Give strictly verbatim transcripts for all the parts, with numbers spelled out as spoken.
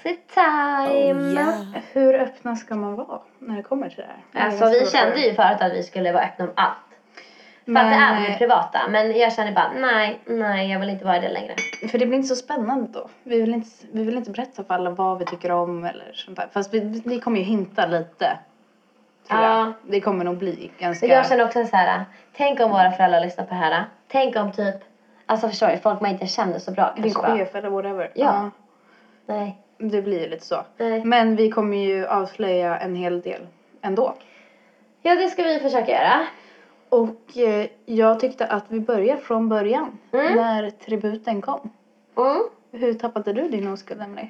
sexy time. Oh, yeah. Hur öppna ska man vara när det kommer till det här? Alltså vi kände ju förut att vi skulle vara öppna om allt. För men, att det är det privata. Men jag känner bara, nej, nej, jag vill inte vara det längre. För det blir inte så spännande då. Vi vill inte, vi vill inte berätta för alla vad vi tycker om eller sånt där. Fast vi, vi kommer ju hinta lite. Tror Ja. jag. Det kommer nog bli ganska... Men jag känner också så här, tänk om våra föräldrar lyssnar på det här. Tänk om typ, alltså förstår du, folk man inte känner så bra. Din chef eller whatever. Ja. ja. Nej. Det blir ju lite så. Nej. Men vi kommer ju avslöja en hel del ändå. Ja, det ska vi försöka göra. Och eh, jag tyckte att vi börjar från början. Mm. När tributen kom. Mm. Hur tappade du din oskuld, Emily?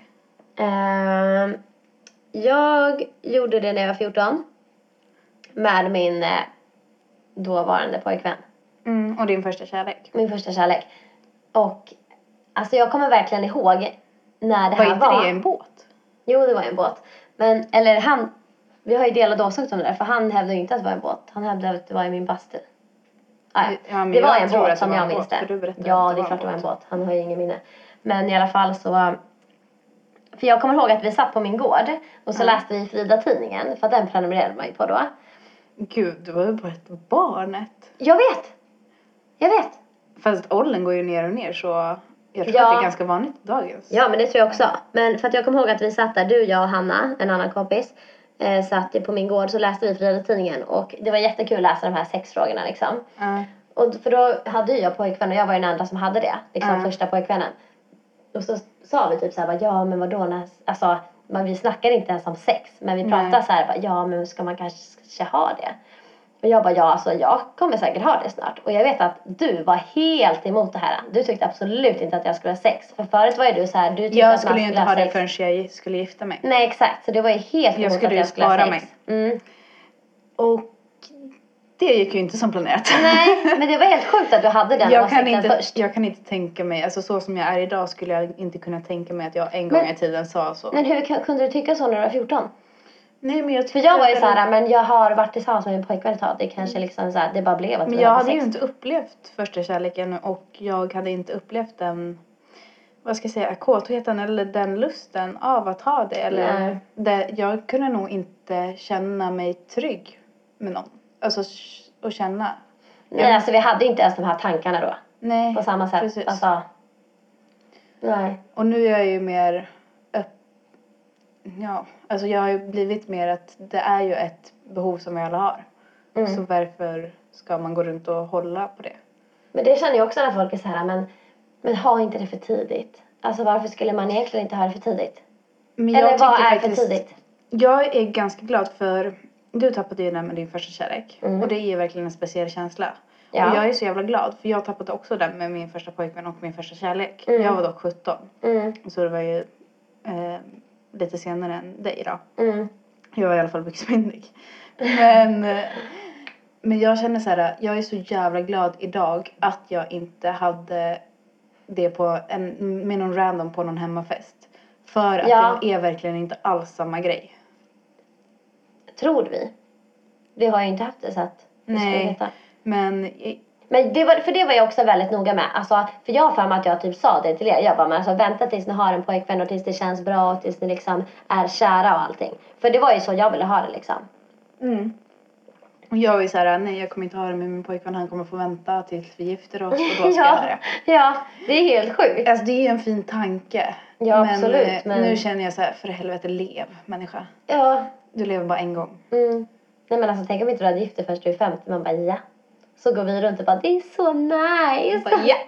Uh, jag gjorde det när jag var fjorton. Med min eh, dåvarande pojkvän. Mm, och din första kärlek. Min första kärlek. Och alltså jag kommer verkligen ihåg när det var här inte var. Var det en båt? Jo, det var en båt. Men, eller han, vi har ju delat åsikt om det där. För han hävdade ju inte att det var en båt. Han hävdade att det var i min bastu. Ah, ja. Ja, men det var jag en tror båt att det som var jag en minns båt, det. för du berättade Ja, att det det är var klart det var en båt. båt. Han har ju ingen minne. Men i alla fall så... För jag kommer ihåg att vi satt på min gård. Och så Mm. läste vi Frida-tidningen. För att den prenumererade man ju på då. Gud, du var ju bara ett barnet. Jag vet! Jag vet! Fast åldern går ju ner och ner så... Jag tror Ja. att det är ganska vanligt i dagens. Ja, men det tror jag också. Men för att jag kommer ihåg att vi satt där, du, jag och Hanna, en annan kompis, eh, satt på min gård, så läste vi Frida-tidningen. Och det var jättekul att läsa de här sexfrågorna liksom. Uh. Och för då hade ju jag pojkvän och jag var ju den enda som hade det. Liksom Uh. första pojkvännen. Och så sa vi typ så här, bara, ja men vadå, när, alltså man, vi snackar inte ens om sex. Men vi pratar Nej. så här, bara, ja men ska man kanske ha det? Och jag bara, ja alltså jag kommer säkert ha det snart. Och jag vet att du var helt emot det här. Du tyckte absolut inte att jag skulle ha sex. För förut var ju du så här, du tyckte Jag att man skulle ju inte ha ha det sex. förrän jag skulle gifta mig. Nej, exakt. Så det var ju helt Jag emot skulle att ju jag skulle ha spara sex. Mm. Och det gick ju inte som planerat. Nej, men det var helt sjukt att du hade den jag kan, åsikten inte, först. jag kan inte tänka mig, alltså så som jag är idag skulle jag inte kunna tänka mig att jag en gång Men- i tiden sa så. Men hur k- kunde du tycka så när du var fjorton? Nej, men jag För tyckte jag var ju att- såhär, men jag har varit tillsammans med min pojkvän ett tag. Det kanske liksom såhär, det bara blev att Men vi jag hade hade ju sex. inte upplevt första kärleken och jag hade inte upplevt den, vad ska jag säga, kåtheten eller den lusten av att ha det. Eller Nej. det, jag kunde nog inte känna mig trygg med någon. Alltså att känna. Nej, alltså vi hade inte ens de här tankarna då. Nej, På samma sätt. precis. Alltså, nej. Och nu är jag ju mer öpp... Ja, alltså jag har ju blivit mer att det är ju ett behov som vi alla har. Mm. Så varför ska man gå runt och hålla på det? Men det känner jag också när folk är så här, men, men ha inte det för tidigt. Alltså varför skulle man egentligen inte ha det för tidigt? Men Eller jag vad tycker är för tidigt? Jag är ganska glad för... Du tappade ju den med din första kärlek. Mm. Och det är ju verkligen en speciell känsla. Ja. Och jag är så jävla glad. För jag tappade också den med min första pojkvän och min första kärlek. Mm. Jag var dock sjutton. Mm, Så det var ju eh, lite senare än dig då. mm, Jag var i alla fall vuxenmyndig. Men, eh, men jag känner så här, jag är så jävla glad idag att jag inte hade det på en, med någon random på någon hemmafest. För att Ja. det är verkligen inte alls samma grej. tror vi. Vi har ju inte haft det så att vi skulle Nej. veta. Men i- Men det var, för det var jag också väldigt noga med. Alltså, för jag har för mig att jag typ sa det till er. Jag bara, men alltså vänta tills ni har en pojkvän och tills det känns bra och tills ni liksom är kära och allting. För det var ju så jag ville ha det liksom. mm. Och jag är så här, nej jag kommer inte ha det med min pojkvän. Han kommer få vänta tills vi gifter oss och då ska jag ha ja, det. ja, det är helt sjukt. Alltså det är en fin tanke. Ja, men, absolut, eh, men- nu känner jag så här, för helvete lev människa. Ja, Du lever bara en gång. mm. Nej men alltså tänk om inte du hade gift dig först du är femtio. Man bara ja. Så går vi runt och bara, det är så nice. Bara, ja.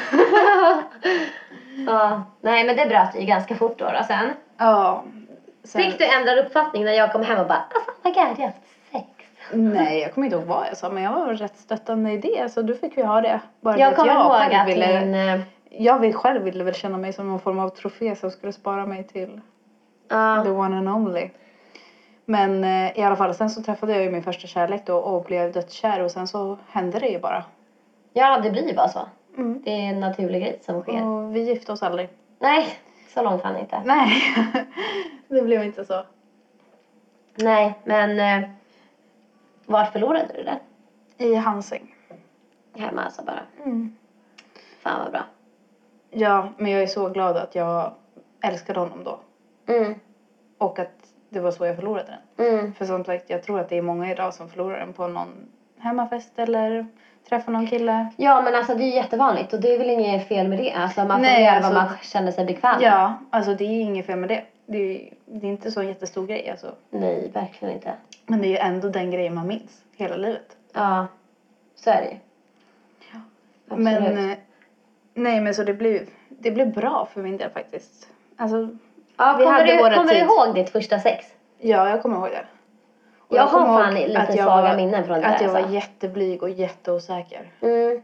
Ja, nej men det bröt ju ganska fort då, då sen. Ja. Sen, Fick du ändrad uppfattning när jag kom hem och bara, alltså oh my god, jag har haft sex. Nej, jag kommer inte ihåg vad jag sa. Men jag var rätt stöttande i det. Så du fick ju ha det. Bara Jag för kommer att ihåg själv att ville, min... eh, Jag vill själv ville väl känna mig som någon form av trofé som skulle spara mig till Ja, the one and only. Men eh, i alla fall, sen så träffade jag ju min första kärlek då och blev dödskär. Och sen så hände det ju bara. ja, det blir ju bara så. Mm. Det är en naturlig grej som sker. Och vi gifte oss aldrig. Nej, så långt fan inte. Nej, det blev inte så. Nej, men... Eh, vart förlorade du det? I hans säng. Hemma alltså bara. Mm. Fan vad bra. Ja, men jag är så glad att jag älskade honom då. Mm. Och att det var så jag förlorade den. Mm. För som sagt, jag tror att det är många idag som förlorar den på någon hemmafest eller träffar någon kille. Ja, men alltså det är jättevanligt och det är väl inget fel med det. Alltså man får Nej, göra alltså- vad man känner sig bekväm med. Ja, alltså det är inget fel med det. Det är, det är inte så en jättestor grej alltså. Nej, verkligen inte. Men det är ju ändå den grejen man minns hela livet. Ja, så är det ju. Absolut. Men, eh, nej men så det blev, det blev bra för min del faktiskt. Alltså, ja, vi kommer hade du, våra kommer du tid. ihåg ditt första sex? Ja, jag kommer ihåg det. Och Jag har kommer fan ihåg lite att jag svaga var- minnen från det Att där, jag var alltså. jätteblyg och jätteosäker. Mm.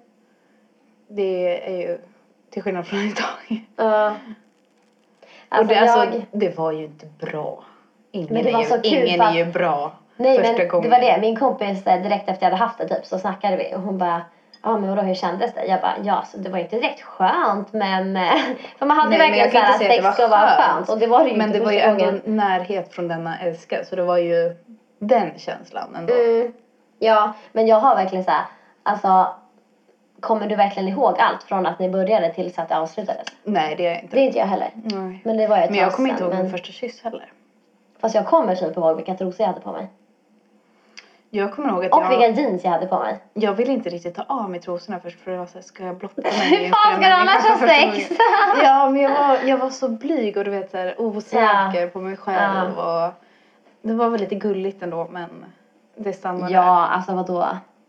Det är ju till skillnad från idag. Ja. och Alltså, det, alltså, jag... det var ju inte bra. Ingen, Men det var är, ju, så kul ingen för är att- ju bra Nej, första men gången. det var det. Min kompis eh, direkt efter jag hade haft det typ så snackade vi och hon bara, ja men vadå, hur kändes det? Jag bara, ja så det var inte direkt skönt men eh, för man hade Nej, men jag verkligen kan såhär inte säga sex att det var ska vara skönt. skönt och det var det ju Men inte det var ju första ändå gången. närhet från denna älskare. Så det var ju den känslan ändå. Mm. Ja, men jag har verkligen såhär, alltså kommer du verkligen ihåg allt från att ni började tills att det avslutades? Nej, det är jag inte. Det är inte jag heller. Nej. Men det var ju ett Men jag tag kommer inte sedan, ihåg men... min första kyss heller. Fast jag kommer typ ihåg vilka trosor jag hade på mig. Jag kommer ihåg att Och jag... vilka jeans jag hade på mig. Jag ville inte riktigt ta av mig trosorna först för jag var så här, ska jag blotta mig? Hur inför fan en ska du annars människa ha för första sex? gången? Ja, men jag var, jag var så blyg och du vet så här, osäker Ja. på mig själv. Och det var väl lite gulligt ändå, men det stannade där. Ja, alltså vadå?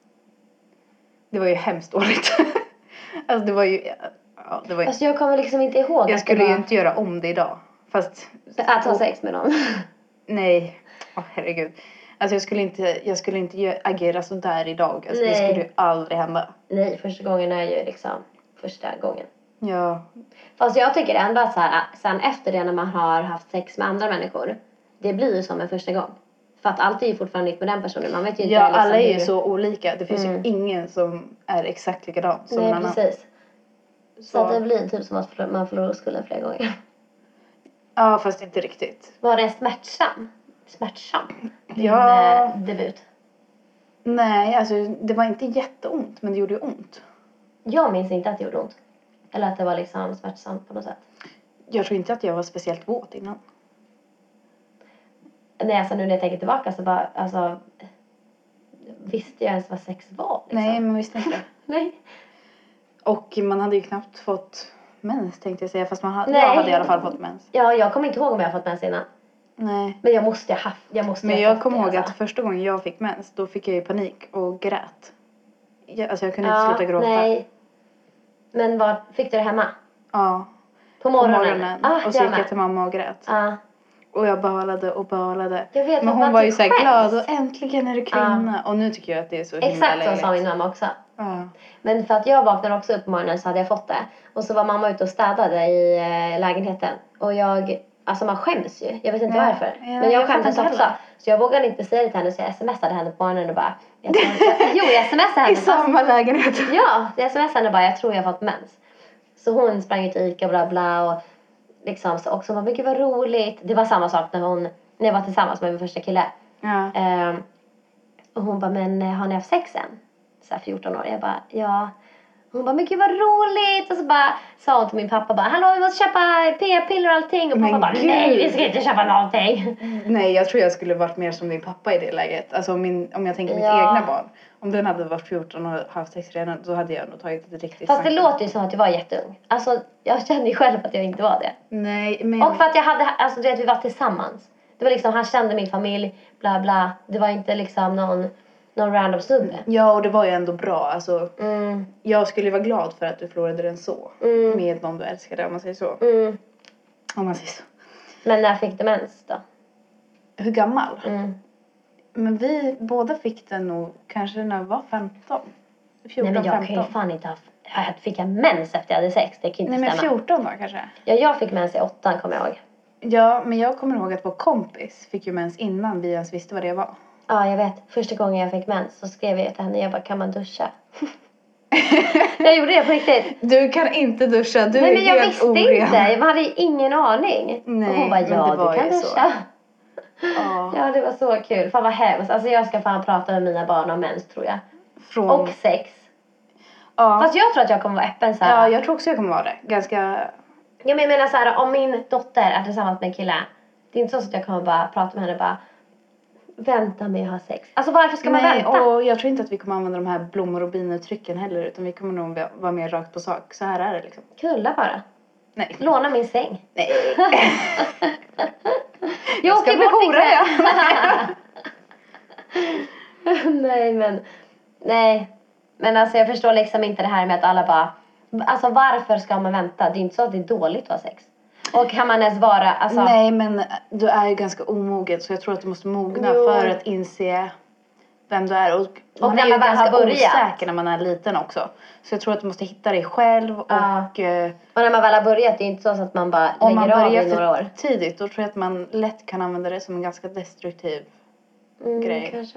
Det var ju hemskt dåligt. Alltså det var ju... Ja, det var ju... Alltså jag kommer liksom inte ihåg Jag att skulle det ju var... inte göra om det idag. Fast... Att ha sex med någon. Nej. Åh herregud. Alltså jag skulle inte, jag skulle inte gö- agera så där idag. Alltså det Nej. skulle ju aldrig hända. Nej, första gången är ju liksom första gången. Ja. Fast jag tycker ändå att så här, sen efter det när man har haft sex med andra människor. Det blir ju som en första gång. För att allt är ju fortfarande nytt med den personen. Man vet ju inte Ja, liksom alla är ju hur- så olika. Det finns Mm. ju ingen som är exakt likadan som Nej, en annan. precis. Så, Så- att det blir typ som att förlora- man förlorar skulden flera gånger. Ja, fast inte riktigt. Var det smärtsam? Smärtsam? Din Ja. eh, debut. Nej, alltså det var inte jätteont, men det gjorde ju ont. Jag minns inte att det gjorde ont. Eller att det var liksom smärtsamt på något sätt. Jag tror inte att jag var speciellt våt innan. Nej, alltså nu när jag tänker tillbaka så bara, alltså... Visste jag ens vad sex var liksom? Nej, men visste inte det. Nej. Och man hade ju knappt fått mens tänkte jag säga. Fast man ha, Nej. jag hade i alla fall fått mens. Ja, jag kommer inte ihåg om jag har fått mens innan. Nej. Men jag måste ha haft, jag måste Men ha jag fått kommer det, ihåg alltså. att första gången jag fick mens, då fick jag ju panik och grät. Jag, alltså jag kunde inte sluta gråta. Nej. Men var, fick du det hemma? Ja, På på morgonen? morgonen. Ah, och så gick med. jag till mamma och grät. Ja. Och jag bölade och bölade. Jag vet, Men jag hon bara var ju typ så här skäms. glad och äntligen är du kvinna. Och nu tycker jag att det är så himla Exakt så löjligt. sa min mamma också. Ja. Men för att jag vaknade också upp på morgonen så hade jag fått det. Och så var mamma ute och städade i eh, lägenheten. Och jag, alltså man skäms ju. Jag vet inte Nej, varför. ja, Men jag jag skämdes fattar också. heller. Så jag vågade inte säga det till henne så jag smsade henne på morgonen och bara. Jag tror, jag, jo jag smsade henne. I fast- samma lägenhet. Ja, jag smsade henne bara, jag tror jag har fått mens. Så hon sprang ut till Ica och bla bla och liksom så också, men gud vad roligt. Det var samma sak när hon, när jag var tillsammans med min första kille. Ja. Ehm, och hon bara, men eh, har ni haft sex än? Så här fjorton år, jag bara, ja. Hon bara, men gud vad roligt. Och så bara sa hon till min pappa bara, hallå vi måste köpa p-piller och allting. Och pappa Men bara, gud. nej vi ska inte köpa någonting. Nej, jag tror jag skulle varit mer som din pappa i det läget. Alltså om, min, om jag tänker mitt Ja. egna barn. Om den hade varit fjorton och haft sex redan, då hade jag nog tagit ett riktigt Fast det snack. låter ju som att du var jätteung. Alltså jag kände ju själv att jag inte var det. Nej, men... Och för att jag hade, alltså du vet vi var tillsammans. Det var liksom, han kände min familj, bla bla. Det var inte liksom någon, någon random snubbe. Ja, och det var ju ändå bra. Alltså, Mm, jag skulle vara glad för att du förlorade den så. mm, Med någon du älskade, om man säger så. mm. Om man säger så. Men när fick du mens då? Hur gammal? Mm. Men vi båda fick den nog kanske när vi var femton. fjorton, Nej men jag kan ju femton. fan inte ha... Jag fick jag mens efter jag hade sex? Det kan ju Nej inte men stämma. fjorton då kanske. Ja, jag fick mens i åttan kommer jag ihåg. Ja, men jag kommer ihåg att vår kompis fick ju mens innan vi ens visste vad det var. Ja, jag vet. Första gången jag fick mens så skrev jag till henne. Jag bara, kan man duscha? Jag gjorde det på riktigt. Du kan inte duscha, du Nej är men jag helt visste oren. inte. Jag hade ju ingen aning. Nej, och hon bara, men ja det var du kan ju så. duscha. Ja. Ja, det var så kul. Fan vad hemskt. Alltså jag ska fan prata med mina barn om mens tror jag. Från... Och sex. ja. Fast jag tror att jag kommer vara öppen så här. ja, jag tror också jag kommer vara det. Ganska... Ja, men jag menar så här, om min dotter är tillsammans med en kille Det är inte så att jag kommer bara prata med henne bara vänta med att ha sex. Alltså varför ska man Nej, vänta? och jag tror inte att vi kommer använda de här blommor och binuttrycken heller. Utan vi kommer nog vara- vara mer rakt på sak. Så här är det liksom. Knulla bara. Nej. Låna min säng. Nej. Jag ska åker bli bort hora, ikväll. Nej men. Nej. Men alltså jag förstår liksom inte det här med att alla bara. Alltså varför ska man vänta? Det är inte så att det är dåligt att ha sex. Och kan man ens vara. Alltså, Nej, men du är ju ganska omogen. Så jag tror att du måste mogna Jo. för att inse vem du är. Och, man när är ju man väl har ganska börjat. osäker när man är liten också. Så jag tror att du måste hitta dig själv. Och Ja. eh, Och när man väl har börjat. Det är inte så att man bara om man lägger av börjar i några år. för tidigt. Då tror jag att man lätt kan använda det som en ganska destruktiv Mm, grej. kanske.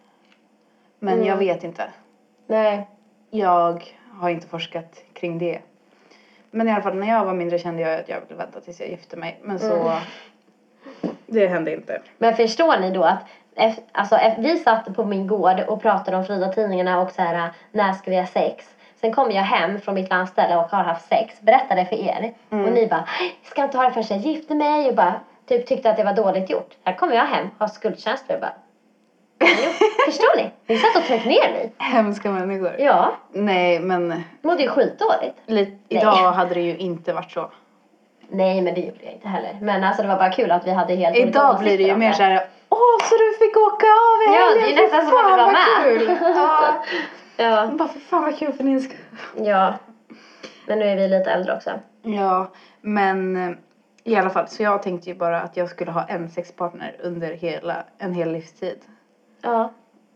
Men Mm. jag vet inte. Nej. Jag har inte forskat kring det. Men i alla fall när jag var mindre kände jag att jag ville vänta tills jag gifte mig. Men så. Mm. Det hände inte. Men förstår ni då att ef- alltså, ef- vi satt på min gård och pratade om Frida-tidningarna och så här, när ska vi ha sex? Sen kom jag hem från mitt landställe och har haft sex, berättade för er. Mm. Och ni bara, ska inte ha det förrän jag gifte mig? Och bara typ tyckte att det var dåligt gjort. Här kommer jag hem, har skuldkänslor och bara. Jo, förstår ni? Ni satt och tryckte ner mig. Hemska människor. Ja, Nej, men det mådde ju skitdåligt. lite, Nej. idag hade det ju inte varit så. Nej, men det gjorde jag inte heller. Men alltså det var bara kul att vi hade helt olika Idag blir det ju åsikter om mer så här. Åh, så du fick åka av i Ja, helgen. det är nästan Fy som att vi fan, var vad med. Kul. Ja. Ja, Bara för fan vad kul för din skull. ja. Men nu är vi lite äldre också. Ja, men eh, i alla fall. Så jag tänkte ju bara att jag skulle ha en sexpartner under hela, en hel livstid. Ja.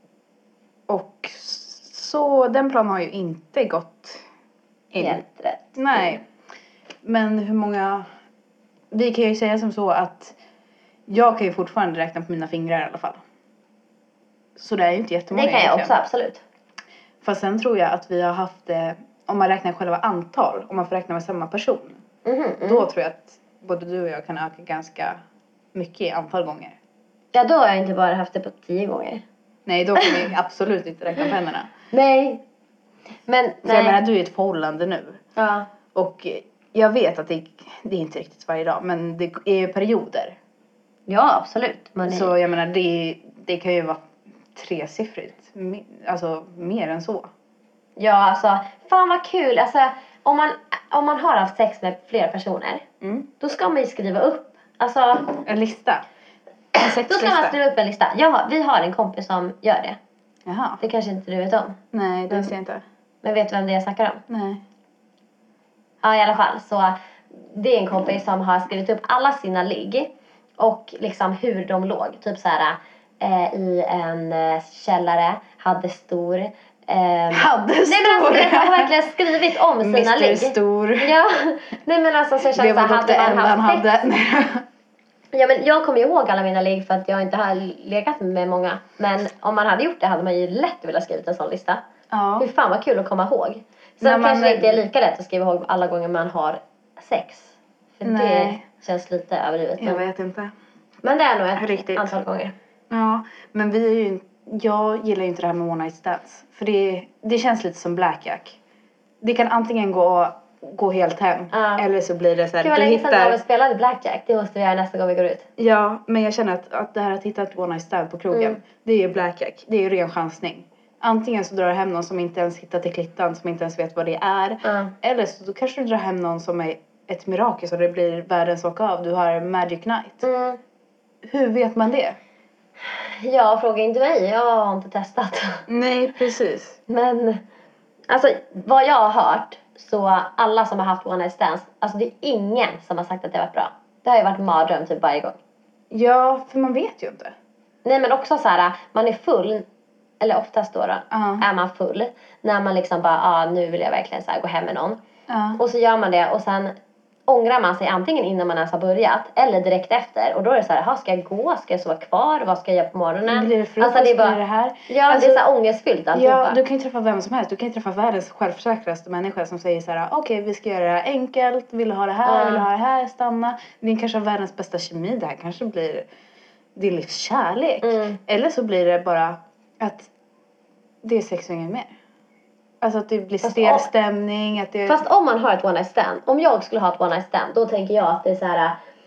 Och så den planen har ju inte gått in. Helt rätt. Nej. Men hur många. Vi kan ju säga som så att jag kan ju fortfarande räkna på mina fingrar i alla fall. Så det är ju inte jättemånga Det kan jag egentligen. också, absolut. Fast sen tror jag att vi har haft det. Om man räknar själva antal. Om man får räkna med samma person. Mhm, mm. Då tror jag att både du och jag kan öka ganska mycket i antal gånger. Ja, då har jag inte bara haft det på tio gånger. Nej, då kan vi absolut inte räkna på händerna. Nej. Men, För nej. jag menar, du är i ett förhållande nu. Ja. Och jag vet att det, det är inte riktigt varje dag. Men det är ju perioder. Ja, absolut. Men det- Så jag menar, det, det kan ju vara tresiffrigt. Me- Alltså mer än så. Ja, alltså. Fan vad kul. Alltså, om man, om man har haft sex med flera personer. Mm. Då ska man ju skriva upp. Alltså, En lista. En då ska man sexlista. skriva upp en lista. Ja, vi har en kompis som gör det. Jaha. Det kanske inte du vet om. Nej, det Mm. ser jag inte. Men vet du vem det är jag snackar om? Nej. Ja, i alla fall. Så det är en kompis som har skrivit upp alla sina ligg. Och liksom hur de låg. Typ så här eh, i en eh, källare. Hade stor. Eh, Hade nej men alltså stor. jag har verkligen skrivit om sina mister ligg. Stor. Ja, nej men alltså så jag känner Det var så här, dock det hade man enda han haft sex. hade. Ja men jag kommer ihåg alla mina ligg för att jag inte har legat med många. Men om man hade gjort det hade man ju lätt velat skriva en sån lista. Ja. Hur fan vad kul att komma ihåg. Sen När man- kanske det inte är lika lätt att skriva ihåg alla gånger man har sex. För Nej. det känns lite överdrivet. Jag Men, vet inte. men det är nog ett Riktigt. antal gånger. Ja, men vi är ju. Jag gillar ju inte det här med one night stands. För det, det känns lite som blackjack. Det kan antingen gå, gå helt hem. Ja. Eller så blir det så här. Gud vad Du länge sedan jag hittar. spelade blackjack. Det måste vi göra nästa gång vi går ut. Ja, men jag känner att, att det här att hitta ett one night stand på krogen. Mm. Det är ju blackjack. Det är ju ren chansning. Antingen så drar du hem någon som inte ens hittar till klittan. Som inte ens vet vad det är. Ja. Eller så då kanske du drar hem någon som är ett mirakel. Så det blir världens åka av. Du har magic night. Mm. Hur vet man det? Ja, fråga inte mig. Jag har inte testat. Nej, precis. Men alltså vad jag har hört så alla som har haft one night stands, alltså det är ingen som har sagt att det har varit bra. Det har ju varit mardröm typ varje gång. Ja, för man vet ju inte. Nej men också så här, man är full, eller oftast då, då Ja. är man full. När man liksom bara, ah, nu vill jag verkligen så här gå hem med någon. Ja. Och så gör man det och sen ångrar man sig antingen innan man ens har börjat eller direkt efter. Och då är det så här, ska jag gå? Ska jag sova kvar? Vad ska jag göra på morgonen? Blir det frukost? Alltså det är bara, Blir det här? ja Alltså, det är så här ångestfyllt alltihopa. Ja, du kan ju träffa vem som helst. Du kan ju träffa världens självsäkraste människa som säger så här: okej, vi ska göra det här enkelt. Vill du ha det här? Ja. Vill du ha det här? Stanna. Ni kanske har världens bästa kemi. Det här kanske blir din livs kärlek. Mm. Eller så blir det bara att det är sex och inget mer. Alltså att det blir Fast stel om- stämning. Att det... Fast om man har ett one night stand, om jag skulle ha ett one night stand, då tänker jag att det är så här.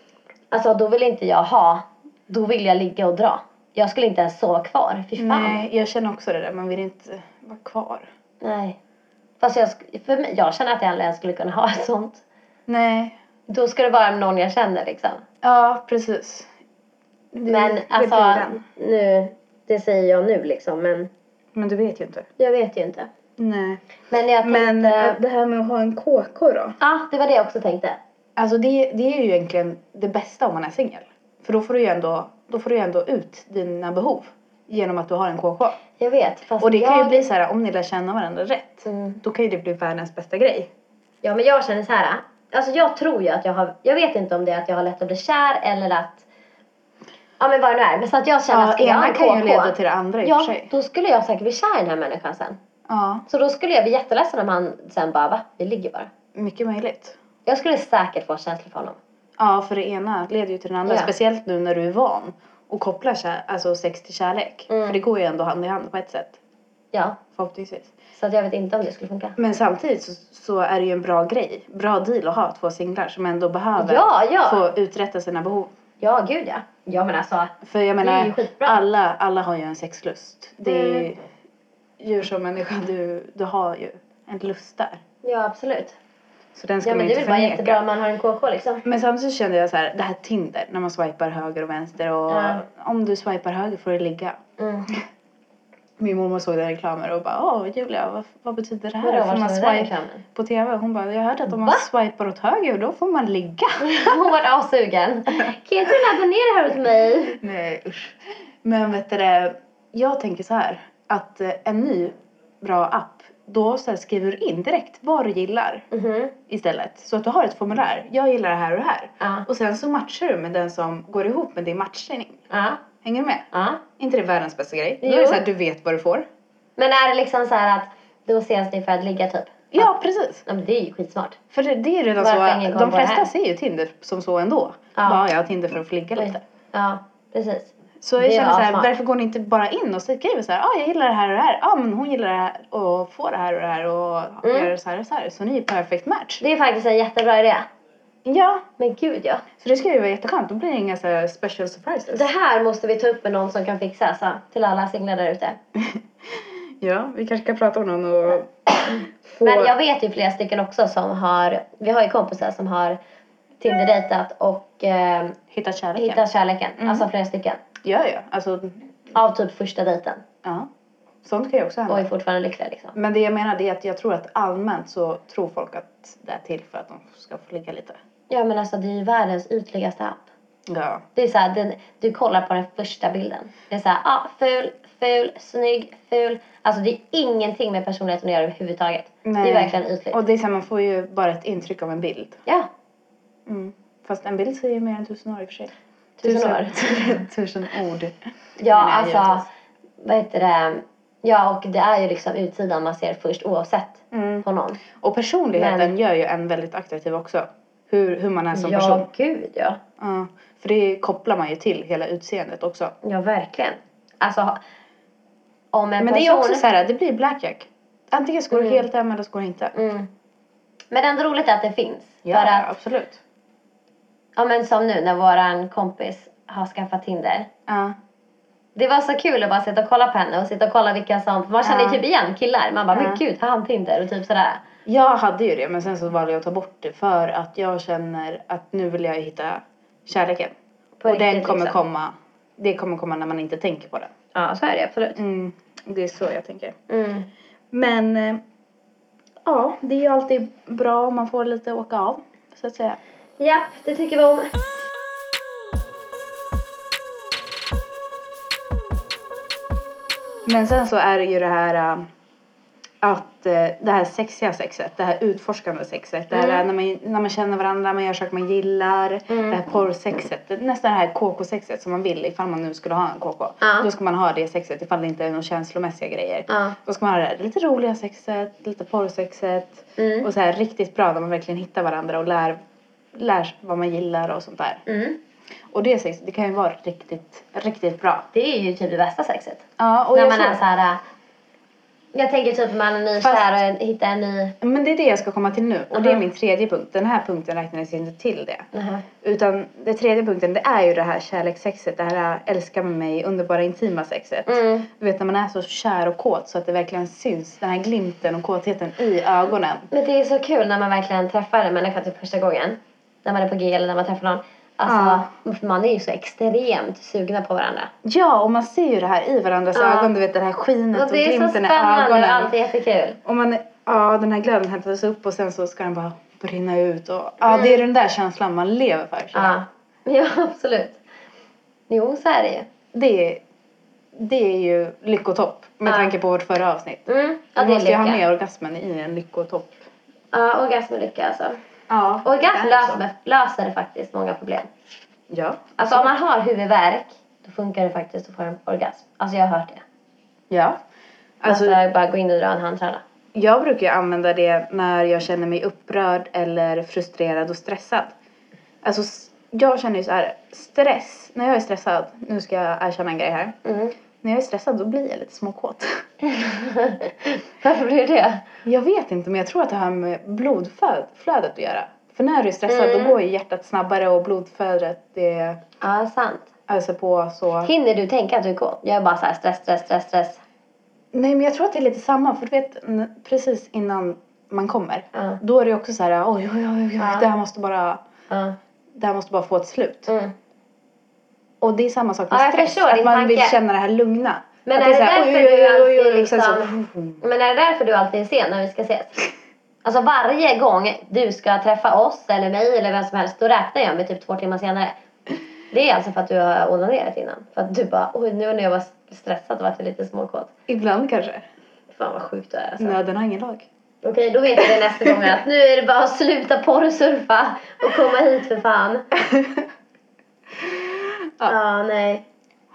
Alltså då vill inte jag ha. Då vill jag ligga och dra. Jag skulle inte ens sova kvar. Fy fan. Nej, jag känner också det där. Man vill inte vara kvar. Nej. Fast jag, sk- för mig, jag känner att jag aldrig ens skulle kunna ha ett sånt. Nej. Då ska det vara med någon jag känner liksom. Ja, precis. Det, Men det alltså, blir den. nu, det säger jag nu liksom. Men Men du vet ju inte. jag vet ju inte. Nej. Men jag tänkte... Men äh, det här med att ha en K K då. Ja, det var det jag också tänkte. Alltså det, det är ju egentligen det bästa om man är singel. För då får du ju ändå, då får du ju ändå ut dina behov. Genom att du har en K K. Jag vet. Fast Och det jag... kan ju bli så här, om ni lär känna varandra rätt. Mm. Då kan ju det bli världens bästa grej. Ja, men jag känner så här. Alltså jag tror ju att jag har... Jag vet inte om det är att jag har lätt att bli kär eller att... Ja, men vad det nu är. Men så att jag känner Ja, att ska jag ha ena en kan K ju K... leda till det andra i och Ja, för sig. då skulle jag säkert bli kär i den här människan sen. Ja, Så då skulle jag bli jätteledsen om han sen bara, va? Vi ligger bara. mycket möjligt. Jag skulle säkert få känslor för honom. Ja, för det ena leder ju till den andra. Ja. Speciellt nu när du är van. Och kopplar kär, alltså sex till kärlek. Mm. För det går ju ändå hand i hand på ett sätt. Ja, Förhoppningsvis. så att jag vet inte om det skulle funka. Men samtidigt så, så är det ju en bra grej. Bra deal att ha två singlar som ändå behöver Ja, ja. få uträtta sina behov. Ja, gud ja. Ja, men alltså. För jag Det är menar, ju skitbra. alla, alla har ju en sexlust. Det är Mm. ju, djur som människa, du, du har ju en lust där. Ja, absolut. Så den ska Ja, man men ju det är inte väl bara förneka. jättebra om man har en K K liksom. Men samtidigt kände jag så här, det här Tinder, när man swipar höger och vänster och Ja. om du swipar höger får du ligga. Mm. Min mormor såg den reklamen och bara, åh Julia, vad, vad betyder det här? Vadå, Får var man såg du den swipe reklamen? på tv? Hon bara, jag hörde att om man Va? swipar åt höger då får man ligga. Hon var avsugen. Kan inte du ladda ner det här hos mig? Nej usch. Men vet du det, jag tänker så här, att eh, en ny bra app, då så här, skriver du in direkt vad du gillar Mhm. istället. Så att du har ett formulär, jag gillar det här och det här. Ja. Och sen så matchar du med den som går ihop med din matchning. Ja. Hänger du med? Ja. Inte det världens bästa grej? Då Jo. är det så här, du vet vad du får. Men är det liksom så här att då ses ni för att ligga typ? Ja, precis. Ja, men det är ju skitsmart. För det, det är redan Varför ingen så, kom de på det flesta här? ser ju Tinder som så ändå. Ja. Bara, jag har Tinder för att få ligga lite. Ja, precis. Så Det jag känner var så här, smart. varför går ni inte bara in och skriver så här, ja ah, jag gillar det här och det här. Ja ah, men hon gillar det här och får det här och det här och Mm. gör det så här och så här. Så ni är perfect match. Det är faktiskt en jättebra idé. Ja, Men gud ja. så det ska ju vara jätteskönt. Då blir det inga så här special surprises. Det här måste vi ta upp med någon som kan fixa så, till alla singlar där ute. Ja, vi kanske kan prata om någon och få... Men jag vet ju flera stycken också som har, vi har ju kompisar som har Tinder-dejtat och eh, hitta kärleken. hittat kärleken. Mm. Alltså flera stycken. Ja, ja. Alltså, Av typ första dejten. ja. Sånt kan ju också hända. Och är fortfarande lyckliga liksom. Men det jag menar det är att jag tror att allmänt så tror folk att det är till för att de ska få ligga lite. Ja men alltså det är ju världens ytligaste app. Ja. Det är så här, den, du kollar på den första bilden. Det är så här, ah, ful, ful, snygg, ful. Alltså det är ingenting med personligheten att göra överhuvudtaget. Nej. Det är verkligen ytligt. Och det är så här, man får ju bara ett intryck av en bild. Ja, Mm. Fast en bild säger mer än tusen år i och för sig. tusen år. tusen ord. Ja, Men jag alltså, givetvis. vad heter det? Ja, och det är ju liksom utsidan man ser först oavsett Mm. på någon. Och personligheten Men- gör ju en väldigt attraktiv också. Hur, hur man är som ja, person. gud ja. Ja. För det kopplar man ju till hela utseendet också. Ja, verkligen. Alltså, om en Men det är person... också så här, det blir blackjack. Antingen så går det Mm. helt hem eller så går det inte. Mm. Men det är ändå roligt att det finns. Ja, för att, absolut. ja men som nu när våran kompis har skaffat Tinder. Ja. Det var så kul att bara sitta och kolla på henne och sitta och kolla vilka som... för man känner ju Ja. typ igen killar. Man bara, Ja. men gud, har han Tinder? Och typ sådär. Jag hade ju det men sen så valde jag att ta bort det för att jag känner att nu vill jag hitta kärleken. På och den riktigt, kommer liksom. komma, det kommer komma när man inte tänker på det. Ja, så är det absolut. Mm, det är så jag tänker. Mm. Men eh, ja, det är ju alltid bra om man får lite åka av så att säga. Ja, det tycker vi om. Men sen så är det ju det här äh, att äh, det här sexiga sexet, det här utforskande sexet, det här Mm. när man, när man känner varandra, man gör saker man gillar, Mm. det här porrsexet, det är nästan det här K K-sexet som man vill ifall man nu skulle ha en K K. Ja. Då ska man ha det sexet ifall det inte är några känslomässiga grejer. Ja. Då ska man ha det här lite roliga sexet, lite porrsexet Mm. och så här riktigt bra när man verkligen hittar varandra och lär, lär vad man gillar och sånt där. Mm. Och det sexet, det kan ju vara riktigt, riktigt bra. Det är ju typ det bästa sexet. Ja, och när jag man tror- är så här. Jag tänker typ om man är nykär Fast... och hittar en ny... Men det är det jag ska komma till nu. Och uh-huh. det är min tredje punkt. Den här punkten räknades inte till det. Uh-huh. Utan den tredje punkten, det är ju det här kärlekssexet. Det här älska med mig, underbara intima sexet. Mm. Du vet när man är så kär och kåt så att det verkligen syns. Den här glimten och kåtheten i ögonen. Men det är så kul när man verkligen träffar en människa typ första gången. När man är på G eller när man träffar någon. Alltså, ja. Man är ju så extremt sugna på varandra. Ja, och man ser ju det här i varandras ja. ögon. Du vet, det här skinet och, och glimten i ögonen. Det är alltid jättekul. Och man, ja, den här glöden hämtas upp och sen så ska den bara brinna ut. Och, ja, mm. det är den där känslan man lever för. Ja. ja, absolut. Jo, så är det ju. Det, det är ju lyckotopp med ja. tanke på vårt förra avsnitt. Mm. Ja, det man måste ju ha med orgasmen i en lyckotopp. Ja, orgasm är lycka alltså. Ja, orgasm löser, löser faktiskt många problem. Ja. Alltså om man har huvudvärk, då funkar det faktiskt att få en orgasm. Alltså jag har hört det. Ja. Alltså, alltså bara gå in och dra en handtränare. Jag brukar använda det när jag känner mig upprörd eller frustrerad och stressad. Alltså jag känner ju så här, stress, när jag är stressad, nu ska jag erkänna en grej här. Mm. När jag är stressad då blir jag lite småkåt. Varför blir det? Jag vet inte, men jag tror att det har med blodflödet att göra. För när du är stressad mm. då går ju hjärtat snabbare och blodflödet det... Ja, sant. Alltså på så... Hinner du tänka att du är kåt? Jag är bara så här stress, stress, stress, stress. Nej, men jag tror att det är lite samma. För du vet, precis innan man kommer. Uh. Då är det också så här, oj, oj, oj, oj uh. det här måste bara... Uh. Det här måste bara få ett slut. Mm. Och det är samma sak med ja, stress. Att man tanke. vill känna det här lugna. Men är, det är därför du alltid liksom... Men är det därför du alltid är sen när vi ska ses? Alltså varje gång du ska träffa oss eller mig eller vem som helst, då räknar jag med typ två timmar senare. Det är alltså för att du har onanerat innan. För att du bara, oj nu när jag var stressad var det lite småkåt. Ibland kanske. Fan vad sjukt du är alltså. Nöden har ingen lag. Okej, okay, då vet jag det nästa gång att nu är det bara att sluta porrsurfa och komma hit för fan. Ja, ah, nej.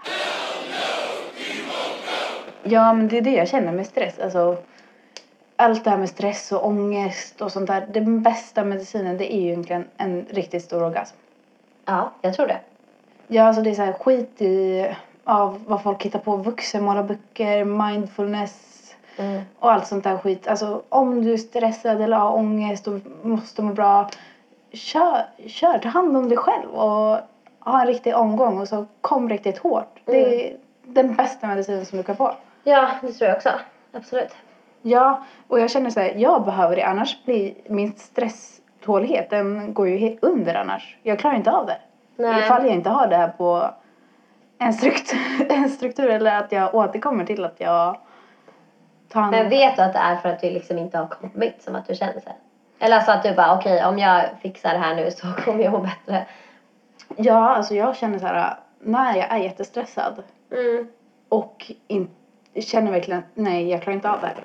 Ja, men det är det jag känner med stress. Alltså, allt det här med stress och ångest och sånt där. Den bästa medicinen, det är ju egentligen en riktigt stor orgasm. Ja, jag tror det. Ja, alltså det är så här skit i av vad folk hittar på. Vuxenmålarböcker, mindfulness mm. och allt sånt där skit. Alltså om du är stressad eller har ångest och måste må bra. Kör, kör, ta hand om dig själv och ha en riktig omgång och så kom riktigt hårt. Mm. Det är den bästa medicinen som du kan få. Ja, det tror jag också. Absolut. Ja, och jag känner så här, jag behöver det. Annars blir min stresstålighet, den går ju under annars. Jag klarar inte av det. Nej. Ifall jag inte har det här på en struktur, en struktur eller att jag återkommer till att jag tar hand... Men vet du att det är för att du liksom inte har kommit som att du känner sig? Eller så att du bara, okej, okay, om jag fixar det här nu så kommer jag må bättre. Ja, alltså jag känner så här, när jag är jättestressad mm. och in, känner verkligen att nej, jag klarar inte av det här.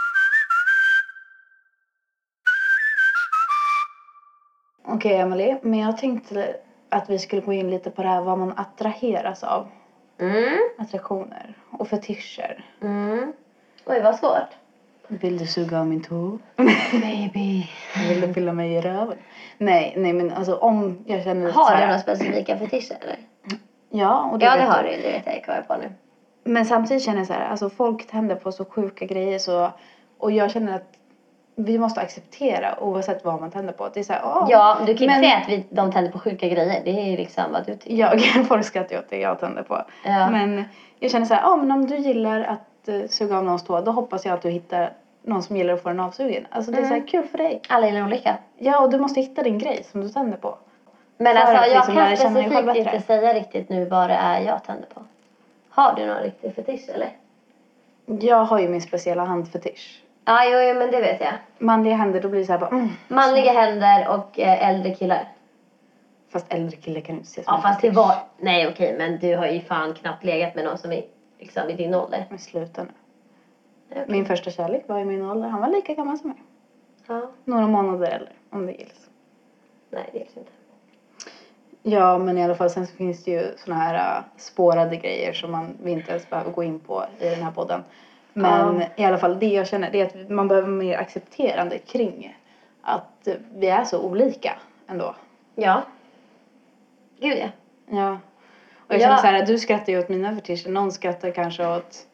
Okej, okay, Emily, men jag tänkte att vi skulle gå in lite på det här vad man attraheras av. Mm. Attraktioner och fetischer. Mm. Oj, vad svårt. Vill du suga av min tå? Baby. Vill du pilla mig i röven? Nej, nej men alltså om jag känner... Har du några specifika fetischer eller? Ja, och det ja, vet det har du. du. Det vet jag vad jag på nu. Men samtidigt känner jag så här, alltså folk tänder på så sjuka grejer så... Och jag känner att vi måste acceptera oavsett vad man tänder på. Det är så här, åh, ja, du kan men... inte säga att vi, de tänder på sjuka grejer. Det är liksom vad du tycker. Jag, folk skrattar ju åt det jag tänder på. Ja. Men jag känner så här, ja men om du gillar att uh, suga av någons tå, då hoppas jag att du hittar någon som gillar att få den avsugen. Alltså det är mm. så här kul för dig. Alla gillar olika. Ja, och du måste hitta din grej som du tänder på. Men för alltså jag liksom kan specifikt inte säga riktigt nu vad det är jag tänder på. Har du någon riktig fetisch eller? Jag har ju min speciella handfetisch. Ja, jo, jo, men det vet jag. Manliga händer, då blir det så här bara... Mm, manliga så. Händer och eh, äldre killar. Fast äldre killar kan du inte se som ja, fast det var... Nej, okej, men du har ju fan knappt legat med någon som är liksom i din ålder. Men sluta nu. Okay. Min första kärlek var i min ålder. Han var lika gammal som mig. Ja. Några månader äldre, om det gills. Nej, det gills inte. Ja, men i alla fall sen så finns det ju såna här uh, spårade grejer som man vi inte ens behöver gå in på i den här podden. Men ja. I alla fall det jag känner det är att man behöver mer accepterande kring att vi är så olika ändå. Ja. Gud ja. Ja. Och jag ja. känner så här att du skrattar ju åt mina fetischer. Någon skrattar kanske åt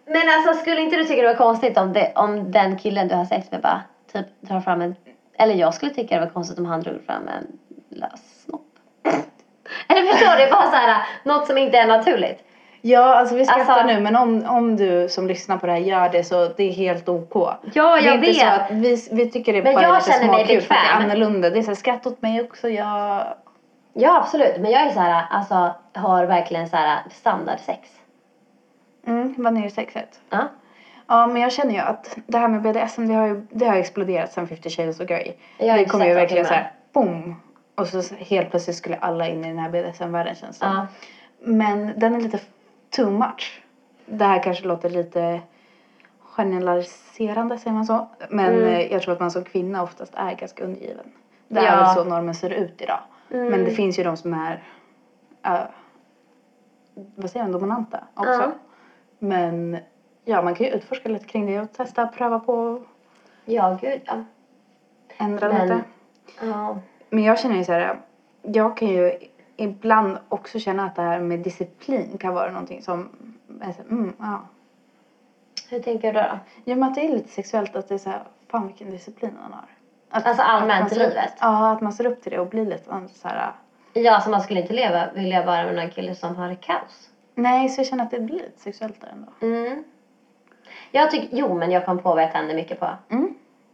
Men alltså skulle inte du tycka det var konstigt om, det, om den killen du har sex med bara typ drar fram en... Eller jag skulle tycka det var konstigt om han drog fram en lös snopp. Eller förstår du? Bara så här, något som inte är naturligt. Ja, alltså vi skrattar Alltså- nu, men om, om du som lyssnar på det här gör det så det är helt OK. Ja, Det är jag inte vet. så att vi, vi tycker det är Men bara jag lite känner mig småkul för att det är bekväm. annorlunda. Det är så här, skratt åt mig också, jag... Ja, absolut. Men jag är så här, alltså har verkligen så här standardsex. Mm, vaniljsexet. Ja. Ja, men jag känner ju att det här med B D S M, det har ju det har exploderat sen Fifty Shades of Grey. Jag har Det inte kommer sett ju de verkligen så filmerna. här, boom. Och så helt plötsligt skulle alla in i den här B D S M-världen, känns det som. Ja. Men den är lite too much. Det här kanske låter lite generaliserande, säger man så. Men Mm. eh, jag tror att man som kvinna oftast är ganska undergiven. Det är Ja. väl så normen ser ut idag. Mm. Men det finns ju de som är, uh, vad säger man, dominanta också. Ja. Men ja, man kan ju utforska lite kring det och testa, pröva på, Ja, gud ja. ändra Men- lite. Ja. Men jag känner ju så här, jag kan ju ibland också känna att det här med disciplin kan vara någonting som är så, mm, ja. Hur tänker du då? Ja, men att det är lite sexuellt att det är så här, fan vilken disciplin man har. Att, Alltså allmänt att man i ser upp- livet? Ja, att man ser upp till det och blir lite så här. Ja, så man skulle inte leva, vilja vara med någon kille som har kaos. Nej, så jag känner att det blir lite sexuellt där ändå. Mm. Jag tycker, jo men jag kom på vad jag tänder mycket på. Mm.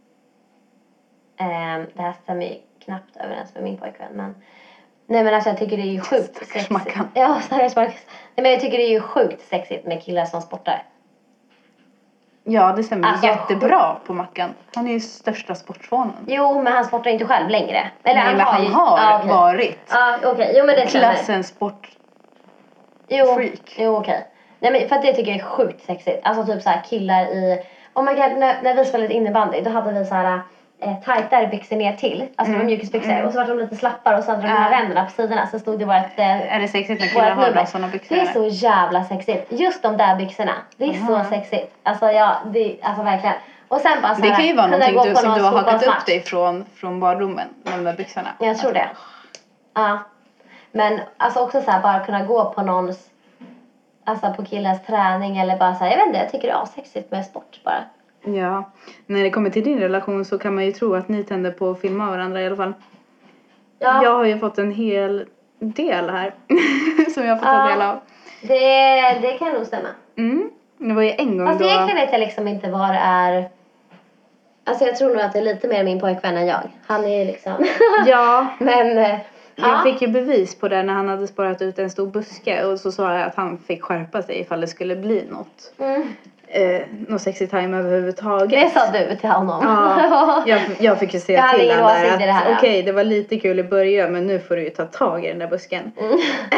Ehm, det här stämmer ju knappt överens med min pojkvän, men nej men alltså jag tycker det är ju sjukt Stackars sexigt. Mackan. Ja, stackars Mackan. Nej men jag tycker det är ju sjukt sexigt med killar som sportar. Ja, det stämmer Alltså, jättebra på Mackan. Han är ju största sportfånen. Jo, men han sportar inte själv längre. Eller Nej, han men har han ju... har Ja, okej. varit Ja, okej. Jo men det stämmer. klassens sport. Jo, freak. jo okej. Nej men för att det tycker jag är sjukt sexigt. Alltså typ så här killar i... Oh my god, när, när vi spelade innebandy då hade vi så här eh, tajtare byxor ner till. Alltså det var Mm. mjukisbyxor. Mm. Och så var de lite slappare och så hade de de här Ja. ränderna på sidorna. Så stod det vårt... Eh, Är det sexigt när killar vårt har nummer. då sådana byxor? Det är eller? så jävla sexigt. Just de där byxorna. Det är Aha. så sexigt. Alltså ja, det alltså verkligen. Och sen bara så Det här, kan ju vara kunna någonting gå du, på som någon du har hakat upp fotbollsmatch. dig från, från barndomen. De där byxorna. Jag tror det. Ja. Men alltså också så här, bara kunna gå på någons, alltså på killens träning eller bara så här, jag vet inte, jag tycker det är sexigt med sport bara. Ja, när det kommer till din relation så kan man ju tro att ni tänder på att filma varandra i alla fall. Ja, Jag har ju fått en hel del här som jag har fått ta Ja. del av. det, det kan nog stämma. Mm. Det var ju en gång Fast då... egentligen vet jag liksom inte vad det är. Alltså jag tror nog att det är lite mer min pojkvän än jag. Han är ju liksom... Ja, Men... eh, jag ja. fick ju bevis på det när han hade sparat ut en stor buske. Och så sa jag att han fick skärpa sig ifall det skulle bli något. Mm. Eh, något sexy time överhuvudtaget. Det sa du till honom. Ja, jag, jag fick ju Jag säga hade till ingen honom åsikt i det där här, att ja. okej, det var lite kul i början men nu får du ju ta tag i den där busken. Mm.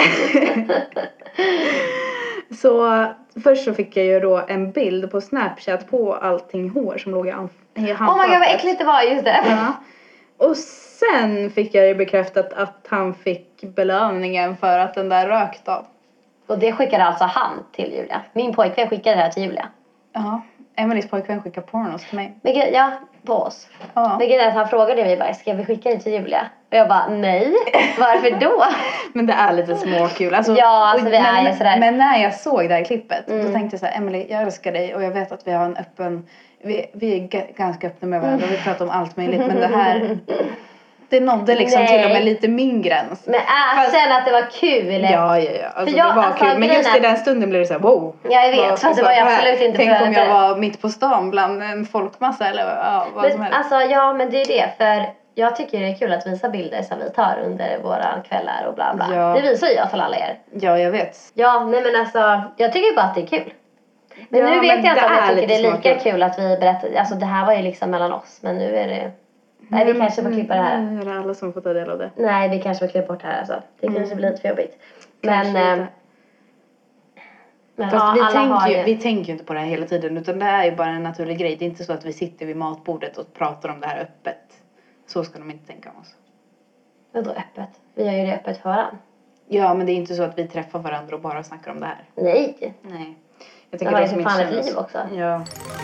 Så först så fick jag ju då en bild på Snapchat på allting hår som låg i, an- i handfatet. Oh my god vad äckligt det var, just det. Ja. Och sen fick jag ju bekräftat att han fick belöningen för att den där rök då. Och det skickade alltså han till Julia. Min pojkvän skickade det här till Julia. Ja, Emelies pojkvän skickade pornos till mig. Men gud, ja, på oss. Ja. Men grejen är att han frågade mig bara, ska vi skicka det till Julia? Och jag bara, nej. Varför då? Men det är lite småkul. Alltså, Ja, alltså och- vi är men, ju sådär. Men när jag såg det här klippet, Mm. då tänkte jag så här, Emily, jag älskar dig och jag vet att vi har en öppen, vi, vi är g- ganska öppna med varandra och vi pratar om allt möjligt. Men det här, det nådde liksom Nej. till och med lite min gräns. Men erkänn att det var kul. Ja, ja, ja. Alltså, För jag- det var alltså, kul. Men grejen just är- i den stunden blev det så här, wow. Ja, jag vet, Vad- för att det så var ju här, absolut inte Tänk för om jag det. var mitt på stan bland en folkmassa eller ja, vad som Men helst. alltså, ja men det är det. För jag tycker det är kul att visa bilder som vi tar under våra kvällar och bla bla. Ja. Det visar ju jag till alla er. Ja, jag vet. Ja, nej men alltså, jag tycker bara att det är kul. Men Ja, nu vet men jag inte det om jag är tycker det är lite lika småkul. kul att vi berättar. Alltså det här var ju liksom mellan oss. Men nu är det... Nej, vi kanske får klippa det här. Nu är det alla som får ta del av det. Nej, vi kanske får klippa bort det här alltså. Det Mm. kanske blir lite för jobbigt. Kanske Men... lite. eh, men Fast ja, vi, alla har tänker ju, ju... vi tänker ju inte på det här hela tiden. Utan det är ju bara en naturlig grej. Det är inte så att vi sitter vid matbordet och pratar om det här öppet. Så ska de inte tänka om oss. Vadå öppet? Vi gör ju det öppet för varandra. Ja, men det är inte så att vi träffar varandra och bara snackar om det här. Nej. Nej. Jag Det har ju de för inte fan ett känner oss- liv också. Ja.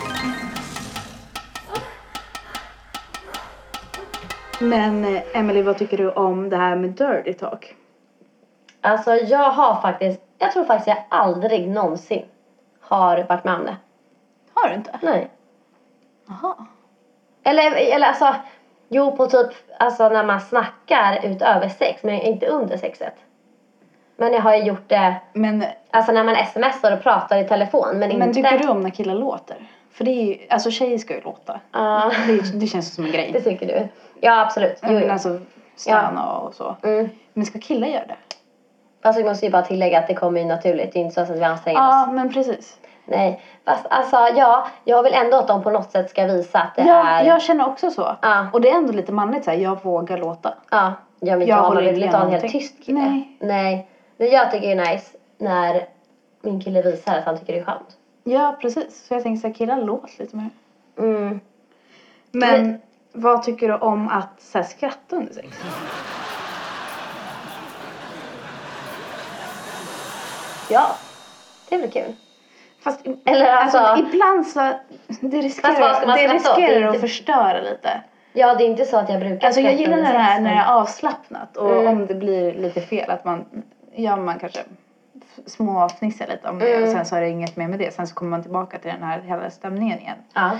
Men eh, Emily, vad tycker du om det här med dirty talk? Alltså jag har faktiskt... Jag tror faktiskt jag aldrig någonsin har varit med om det. Har du inte? Nej. Jaha. Eller, eller alltså, jo på typ, alltså när man snackar utöver sex, men inte under sexet. Men jag har ju gjort det, Men, alltså när man smsar och pratar i telefon, men, men inte. tycker du om när killar låter? För det är ju, alltså tjejer ska ju låta. Ja. Det, det känns som en grej. Det tycker du? Ja, absolut. Jo, Men jo. alltså stöna och så. Mm. Men ska killar göra det? Alltså vi måste ju bara tillägga att det kommer ju naturligt. Det är inte så att vi anstränger Ja, oss. men precis. Nej, fast alltså ja, jag vill ändå att de på något sätt ska visa att det Ja, är. jag känner också så. Ja. Och det är ändå lite manligt så här, jag vågar låta. Ja, ja men Jag jag, håller vill inte inte ha en med helt någonting. tyst kille. Nej. Nej. Men jag tycker det är nice när min kille visar att han tycker det är skönt. Ja, precis. Så jag tänkte så här, killar låt lite mer. Mm. Men, Men- vad tycker du om att så här, skratta under sex? Ja, det är väl kul. Fast Eller alltså- alltså ibland så det Fast vad riskerar, ska man det skratta åt? Det är riskerar inte- att förstöra lite. Ja, det är inte så att jag brukar Alltså jag skratta gillar under när det, är, sex, när det men- är avslappnat och Mm. om det blir lite fel att man, ja man kanske f- småfnissar lite om det Mm. och sen så är det inget mer med det. Sen så kommer man tillbaka till den här hela stämningen igen. Ja.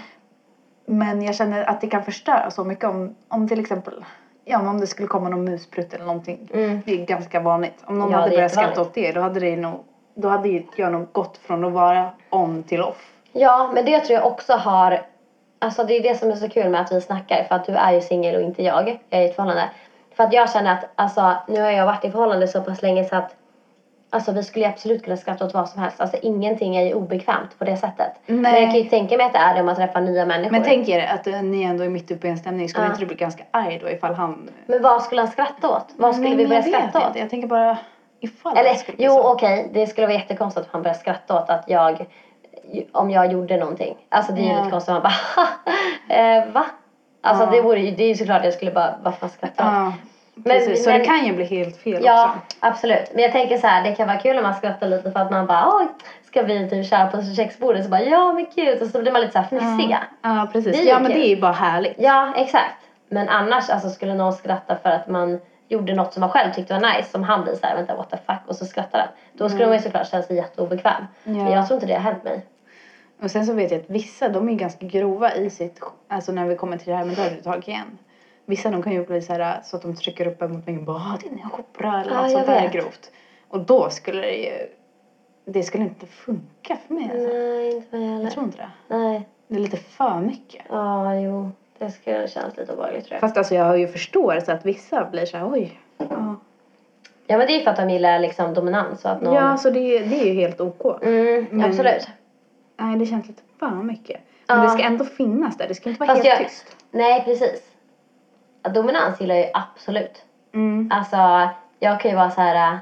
Men jag känner att det kan förstöra så mycket om, om till exempel, ja men om det skulle komma någon musprutt eller någonting. Mm. Det är ganska vanligt. Om någon Ja, hade det är börjat skratta jättevanligt. åt det, då hade det nog, då hade ju jag nog gått från att vara on till off. Ja, men det tror jag också har. Alltså det är det som är så kul med att vi snackar. För att du är ju singel och inte jag. Jag är i ett förhållande. För att jag känner att, alltså nu har jag varit i förhållande så pass länge så att alltså vi skulle absolut kunna skratta åt vad som helst. Alltså ingenting är ju obekvämt på det sättet. Nej. Men jag kan ju tänka mig att det är det om man träffar nya människor. Men tänk er att eh, ni ändå är mitt uppe i en stämning. Skulle Ja. inte du bli ganska arg då ifall han... Men vad skulle han skratta åt? Vad skulle Nej, vi men börja jag vet skratta åt? inte. Jag tänker bara ifall Eller det skulle bli jo så. okej, det skulle vara jättekonstigt att han började skratta åt att jag, om jag gjorde någonting. Alltså det är ju Ja. lite konstigt att man bara, eh, va? Alltså Ja. det vore ju, det är ju såklart jag skulle bara, varför man skrattar åt? Ja, Men- precis. Så men- det kan ju bli helt fel Ja, också. absolut. Men jag tänker så här, det kan vara kul om man skrattar lite för att man bara, oj, ska vi typ köra på köksbordet? Så bara, ja men gud. Och så blir man lite så här fnissiga. Ja, ja precis. Det är ju Ja, men kul. det är ju bara härligt. Ja, exakt. Men annars alltså, skulle någon skratta för att man gjorde något som man själv tyckte var nice. Som han blir så här, vänta what the fuck. Och så skrattar den. Då skulle man ju såklart känna sig jätteobekväm. Ja. Men jag tror inte det har hänt mig. Och sen så vet jag att vissa, de är ganska grova i sitt, alltså när vi kommer till det här med dörruttag igen. Vissa de kan ju bli så här så att de trycker upp en mot mig och bara, ah, din hopra eller Ja, något jag sånt där vet. grovt. Och då skulle det ju, det skulle inte funka för mig alltså. Nej, inte mig heller. Jag tror inte det. Nej. Det är lite för mycket. Ja, jo. Det skulle kännas lite obehagligt tror jag. Fast alltså jag har ju förståelse att vissa blir så här, oj. Ja, Ja, men det är ju för att de gillar liksom dominans. Och att någon... ja så det, det är ju helt ok. Mm, Men- absolut. Nej, det känns lite för mycket. Men Ja. det ska ändå finnas där. Det ska inte vara Fast helt jag- tyst. Nej, precis. Ja, dominans gillar jag ju absolut. Mm. Alltså, jag kan ju vara så här. äh,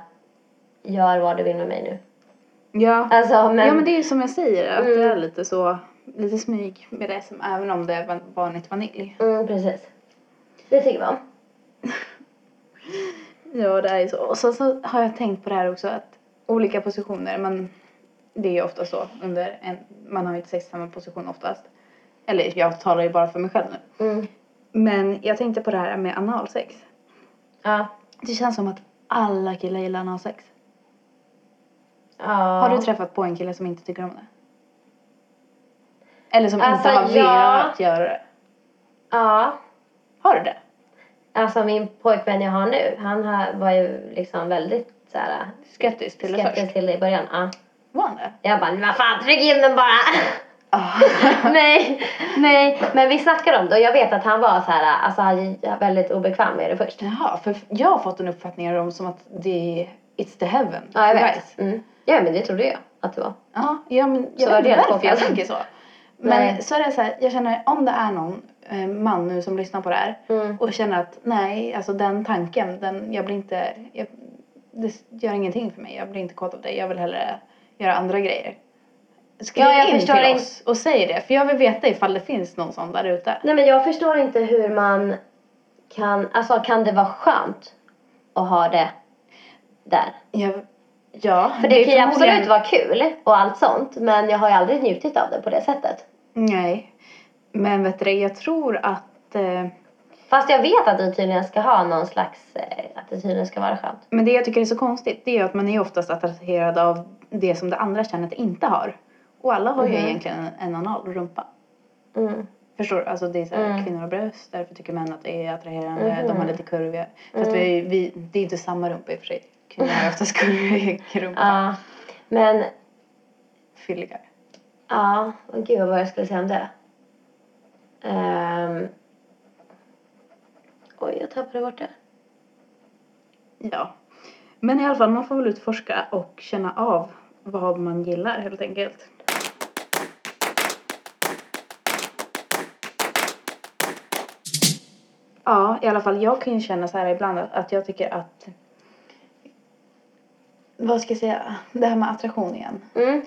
Gör vad du vill med mig nu. Ja. Alltså, men... ja, men det är ju som jag säger. Att Mm. det är lite så, lite smyg med det. Som, även om det är van- vanligt vanilj. Mm, precis. Det tycker vi om. Ja, det är ju så. Och så, så har jag tänkt på det här också. Att olika positioner. Men det är ju ofta så. Under en, man har ju inte sex i samma position oftast. Eller jag talar ju bara för mig själv nu. Mm. Men jag tänkte på det här med analsex. Ja. Det känns som att alla killar gillar analsex. Ja. Har du träffat på en kille som inte tycker om det? Eller som Alltså, inte har ja. velat göra det? Ja. Har du det? Alltså min pojkvän jag har nu. Han har, var ju liksom väldigt så här. Skeptisk till det skeptisk först? till det i början. Ja. Var han det? Jag bara, vad fan, tryck in den bara. Ah. nej, nej. Men vi snackade om det och jag vet att han var så här, alltså han är väldigt obekväm med det först. Jaha, för jag har fått en uppfattning om som att det är it's the heaven. Ja, jag for vet. guys. Mm. Ja, men det trodde jag att det var. Ja, ja men Så jag var vet det inte helt varför jag påfallande. tänker så. Men Nej. så är det så här, jag känner om det är någon eh, man nu som lyssnar på det här. Mm. Och känner att nej, alltså den tanken, den, jag blir inte, jag, det gör ingenting för mig. Jag blir inte kåt av det. Jag vill hellre göra andra grejer. Skriv Ja, jag in förstår till inte. oss och säg det. För jag vill veta ifall det finns någon sån där ute. Nej, men jag förstår inte hur man kan, alltså kan det vara skönt att ha det där? Jag, ja, För det, är kan ju förmodligen- absolut vara kul och allt sånt, men jag har ju aldrig njutit av det på det sättet. Nej. Men vet du, jag tror att... Eh, Fast jag vet att det tydligen ska ha någon slags, eh, att det tydligen ska vara skönt. men det jag tycker är så konstigt, det är att man är oftast attraherad av det som det andra könet inte har. Och alla har ju Mhm. egentligen en, en anal rumpa. Mm. Förstår du? Alltså det är så här, Mm. kvinnor har bröst. Därför tycker män att det är attraherande. Mhm. De har lite kurviga. Fast Mm. vi, vi, det är inte samma rumpa i och för sig. Kvinnor har oftast kurvig rumpa. Ja. Men, Fylligare. ja. Oh, gud vad jag skulle säga om det. Um. Oj, jag tappade bort det. Ja. Men i alla fall, man får väl utforska och känna av vad man gillar helt enkelt. Ja, i alla fall jag kan ju känna så här ibland att, att jag tycker att, vad ska jag säga, det här med attraktion igen. Mm.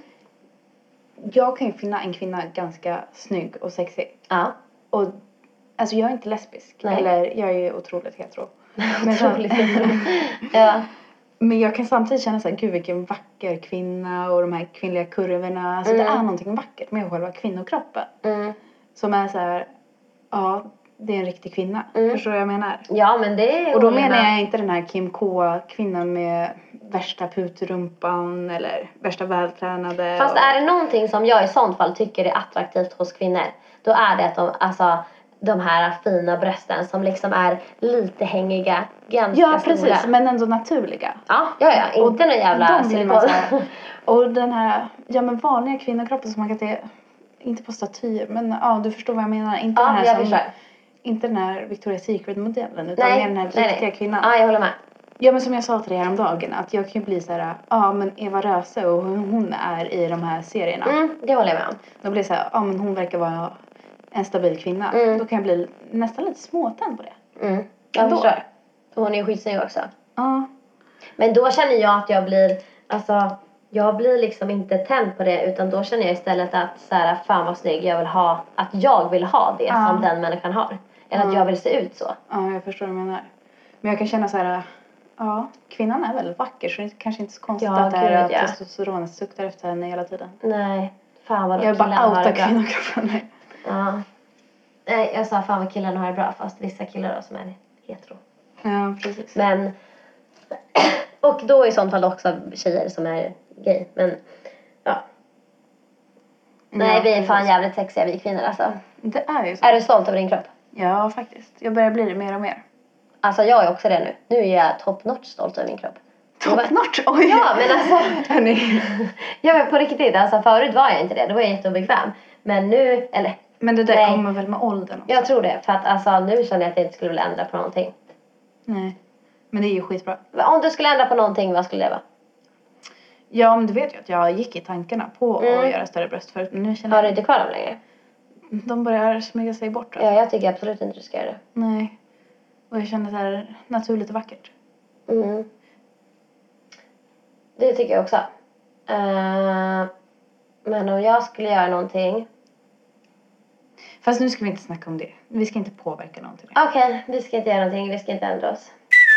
Jag kan ju finna en kvinna ganska snygg och sexig. Ja. Och alltså jag är inte lesbisk. Nej. Eller jag är ju otroligt hetero. Men, Otroligt hetero. Ja. men jag kan samtidigt känna så här, gud vilken vacker kvinna. Och de här kvinnliga kurvorna. Alltså Mm. det är någonting vackert med själva kvinnokroppen. Mm. Som är så här, ja det är en riktig kvinna. Mm. Förstår du vad jag menar? Ja, men det Och då håller menar med. jag inte den här Kim K kvinnan med värsta putrumpan. Eller värsta vältränade. Fast och... är det någonting som jag i sånt fall tycker är attraktivt hos kvinnor, då är det att de, alltså, de här fina brösten som liksom är lite hängiga, ganska Ja stora. precis, men ändå naturliga. Ja, ja, ja. Inte någon jävla de blir man så silikon. här, och den här, ja men vanliga kvinnokroppen som man kan se, inte på statyer, men ja du förstår vad jag menar. Inte den Ja, här jag som, förstår. inte den här Victoria's Secret-modellen, utan Nej, mer den här nej, riktiga nej. kvinnan. Ja, jag håller med. Ja men som jag sa till dig häromdagen, att jag kan ju bli så här, ja men Eva Röse och hur hon är i de här serierna. Mm, det håller jag med om. Då blir det så här, ja men hon verkar vara en stabil kvinna. Mm. Då kan jag bli nästan lite småtänd på det. Mm, jag Ändå. förstår. Och hon är ju skitsnygg också. Ja. Men då känner jag att jag blir, alltså, jag blir liksom inte tänd på det, utan då känner jag istället att så här, fan vad snygg, jag vill ha, att jag vill ha det Ja. som den människan har. Eller att Ja. jag vill se ut så. Ja, jag förstår vad du menar. Men jag kan känna så här, ja, kvinnan är väldigt vacker så det är kanske inte så konstigt Ja, att det här gud, ja. testosteronet suktar efter henne hela tiden. Nej, fan vad Jag är bara killarna har det outa bra. kvinnokroppen. Ja. Nej, jag sa fan vad killarna har det bra, fast vissa killar då som är hetero. Ja, precis. Men, och då i sånt fall också tjejer som är gay. Men, ja. Nej, Ja, vi är fan precis. jävligt sexiga vi kvinnor alltså. Det är ju så. Är du stolt över din kropp? Ja, faktiskt. Jag börjar bli det mer och mer. Alltså jag är också det nu. Nu är jag top notch stolt över min kropp. Top notch? Oj! Ja, men alltså. Hörni. Ja, men på riktigt. Alltså förut var jag inte det. Då var jag jätteobekväm. Men nu, eller. Men det där Nej. kommer väl med åldern också? Jag tror det. För att alltså nu känner jag att jag inte skulle vilja ändra på någonting. Nej. Men det är ju skitbra. Om du skulle ändra på någonting, vad skulle det vara? Ja, men du vet ju att jag gick i tankarna på Mm. att göra större bröst förut. Men nu känner Har du jag inte kvar dem längre? de börjar smyga sig bort. Alltså. Ja, jag tycker absolut inte du ska göra det. Nej. Och jag känner så här naturligt och vackert. Mm. Det tycker jag också. Uh, men om jag skulle göra någonting. Fast nu ska vi inte snacka om det. Vi ska inte påverka någonting. Okej, okay, vi ska inte göra någonting. Vi ska inte ändra oss.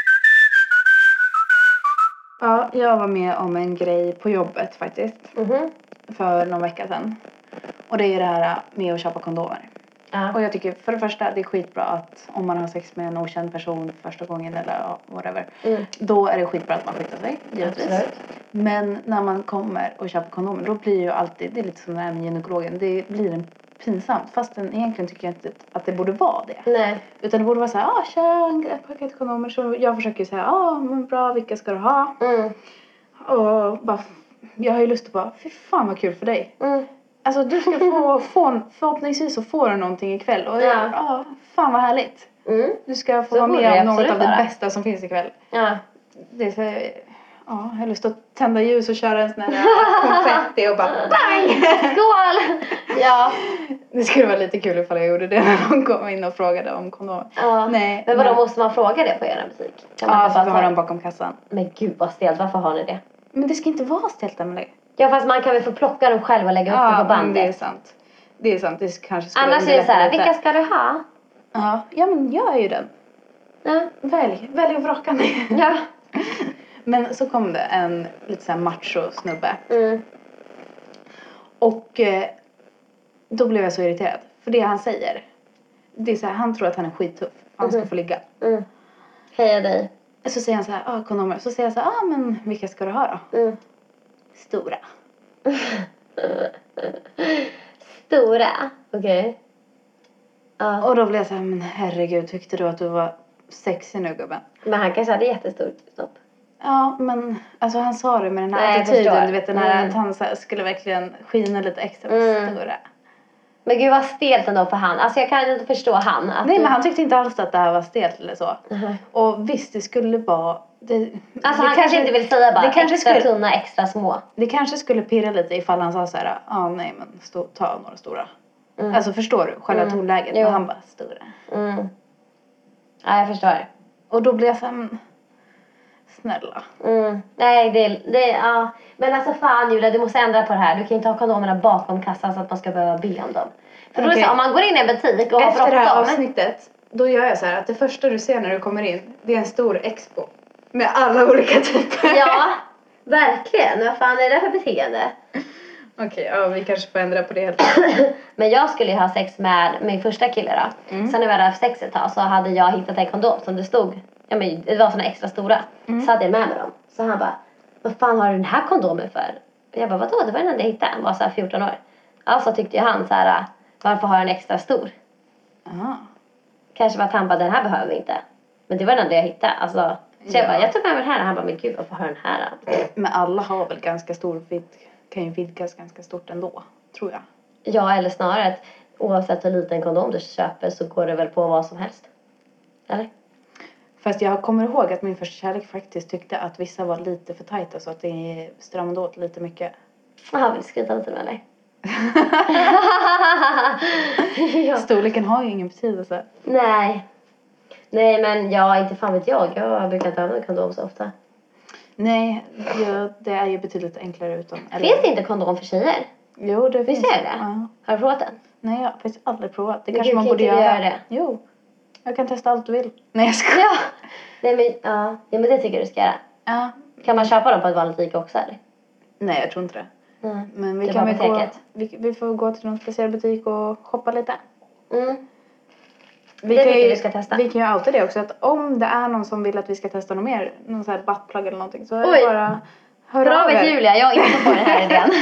Ja, jag var med om en grej på jobbet faktiskt. Mhm. För någon vecka sedan. Och det är det här med att köpa kondomer. Ja. Och jag tycker för det första det är skitbra att om man har sex med en okänd person första gången eller ja, whatever. Mm. Då är det skitbra att man skiter sig, givetvis. Absolut. Men när man kommer och köper kondomer då blir ju alltid, det är lite som det här med gynekologen. Det blir en pinsamt. Fast den, egentligen tycker jag inte att det borde vara det. Nej. Utan det borde vara så här, ah tja, ett paket kondomer. Så jag försöker ju säga, ja ah, men bra, vilka ska du ha? Mm. Och bara, jag har ju lust att bara, fy fan vad kul för dig. Mm. Alltså du ska få, få förhoppningsvis så får du någonting ikväll. Och Ja. ja, ah, fan vad härligt. Mm. Du ska få Så vara borde med det om något absolut av det vara. bästa som finns ikväll. Ja. Det är så, ja, jag har lust att tända ljus och köra en sån här konfetti och bara bang! Skål! Ja. Det skulle vara lite kul ifall jag gjorde det när de kom in och frågade om kondomer. Ja. Nej, Men vadå, men- måste man fråga det på er butik? Kan man Ja, inte för bara vi har ta- dem bakom kassan. Men gud vad stelt, varför har ni det? Men det ska inte vara stelt, Emelie. Ja, fast man kan väl få plocka dem själv och lägga upp det Ja, på men det är bandet. sant. Det är sant, det kanske skulle Annars är det underlätta så här, lite. vilka ska du ha? Ja, ja men jag är ju den. Ja. Välj, välj och vraka mig. Ja. Men så kom det en lite så här macho snubbe. Mm. Och eh, då blev jag så irriterad. För det han säger, det är så här, han tror att han är skittuff. Han ska Mhm. få ligga. Mm. Heja dig. Så säger han så här, ah kondomer. Så säger jag så här, ah men vilka ska du ha då? Mm. Stora. Stora, okej. Okay. Ja. Och då blev jag så här, men herregud, tyckte du att du var sexig nu gubben? Men han kanske hade jättestort snopp. Ja, men alltså han sa det med den här Nej, attityden, du vet den här mm. att han så här, skulle verkligen skina lite extra mm. stora. Men gud vad stelt ändå för han. Alltså jag kan inte förstå han. Att Nej, du... men han tyckte inte alls att det här var stelt eller så. Uh-huh. Och visst, det skulle vara... Det, alltså det han kanske, kanske inte vill säga bara det kanske extra skulle, tunna, extra små. Det kanske skulle pirra lite ifall han sa så här, ja ah, nej men stå, ta några stora. Mm. Alltså förstår du, själva mm. tonläget, men han bara stora. Mm. Ja, jag förstår. Och då blev jag så här, snälla. Mm. Nej, det, det, ja. Men alltså fan Julia, du måste ändra på det här. Du kan inte ha kondomerna bakom kassan så att man ska behöva be om dem. För då okay. är det så, om man går in i en butik och har efter det här bråttom, avsnittet, då gör jag så här att det första du ser när du kommer in, det är en stor expo. Med alla olika typer. Ja, verkligen. Vad fan är det för beteende? Okej, okay, ja vi kanske får ändra på det helt. Men jag skulle ju ha sex med min första kille då. Mm. Sen när vi hade haft sex ett tag så hade jag hittat en kondom som det stod. Ja men det var såna extra stora. Mm. Så hade jag med mig dem. Så han bara, vad fan har du den här kondomen för? Jag bara, vadå? Det var den enda jag hittade. Han var så här fjorton år. Alltså tyckte ju han så här, varför har jag en extra stor? Aha. Kanske för att han bara, den här behöver vi inte. Men det var den enda jag hittade. Alltså, så jag bara, jag tog med mig den här. Och han bara, men gud varför har den här? Men alla har väl ganska stor vid, kan ju vidgas ganska stort ändå, tror jag. Ja, eller snarare att oavsett hur liten kondom du köper så går det väl på vad som helst. Eller? Fast jag kommer ihåg att min första kärlek faktiskt tyckte att vissa var lite för tajta så att det stramade åt lite mycket. Jaha, vill du skryta lite med dig? Ja. Storleken har ju ingen betydelse. Nej. Nej, men ja, inte fan vet jag. Jag brukar inte använda kondom så ofta. Nej, ja, det är ju betydligt enklare utan. Eller... Finns det inte kondom för tjejer? Jo, det finns. Visst är det? Ja. Har du provat den? Nej, jag har faktiskt aldrig provat. Det men kanske du, man borde göra. göra det. Jo, jag kan testa allt du vill. Nej, jag ska. Ja. Nej, men, ja. ja, men det tycker du ska göra. Ja. Kan man köpa dem på ett vanligt Ica också, eller? Nej, jag tror inte det. Mm. Men vi, kan väl gå, vi, vi får gå till någon speciell butik och shoppa lite. Mm. Vi det kan ju, vi ska testa. Vi kan ju outa det också. Att om det är någon som vill att vi ska testa något mer. Någon sån här buttplug eller någonting. Så är det bara hör bra av er. vet Julia, jag är inte på den här idén.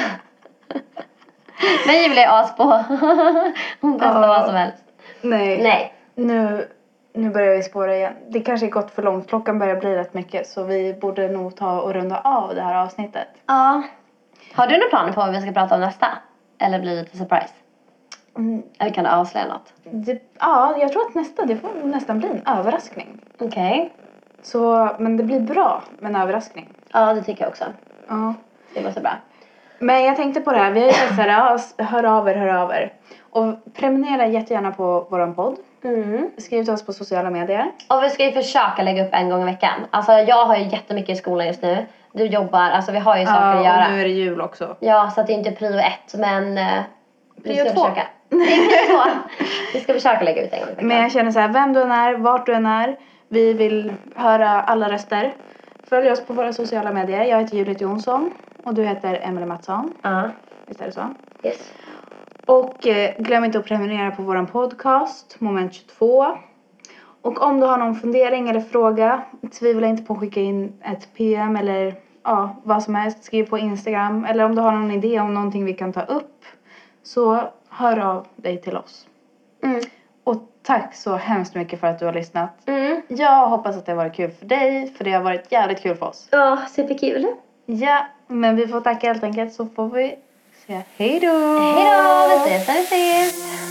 Men Julia är as på. Hon testar uh, vad som helst. Nej. Nej. Nu, nu börjar vi spåra igen. Det kanske är gått för långt. Klockan börjar bli rätt mycket. Så vi borde nog ta och runda av det här avsnittet. Ja. Uh. Har du några planer på vad vi ska prata om nästa? Eller blir det lite surprise? Mm. Eller kan du avslöja något? Det, ja, jag tror att nästa, det får nästan bli en överraskning. Okej. Okay. Så, men det blir bra med en överraskning. Ja, det tycker jag också. Ja. Det var så bra. Men jag tänkte på det här. Vi har ju sagt så här, ja, hör av er, hör av er. Och prenumerera jättegärna på våran podd. Mm. Skriv till oss på sociala medier. Och vi ska ju försöka lägga upp en gång i veckan. Alltså jag har ju jättemycket i skolan just nu. Du jobbar, alltså vi har ju saker ja, att göra. Ja, och nu är det jul också. Ja, så att det är inte prio ett, men uh, vi ska två. försöka. Det är prio två. Vi ska försöka lägga ut en gång i veckan. Men jag känner så här, vem du än är, vart du än är. Vi vill höra alla röster. Följ oss på våra sociala medier. Jag heter Juliet Jonsson. Och du heter Emelie Mattsson. Ja. Uh. Visst är det så? Yes. Och eh, glöm inte att prenumerera på våran podcast, Moment tjugotvå. Och om du har någon fundering eller fråga, tvivla inte på att skicka in ett P M eller ja, vad som helst. Skriv på Instagram. Eller om du har någon idé om någonting vi kan ta upp, så hör av dig till oss. Mm. Och tack så hemskt mycket för att du har lyssnat. Mm. Jag hoppas att det har varit kul för dig, för det har varit jävligt kul för oss. Ja, superkul. Ja, men vi får tacka helt enkelt, så får vi säga hej då. Hej då, vi ses när vi ses.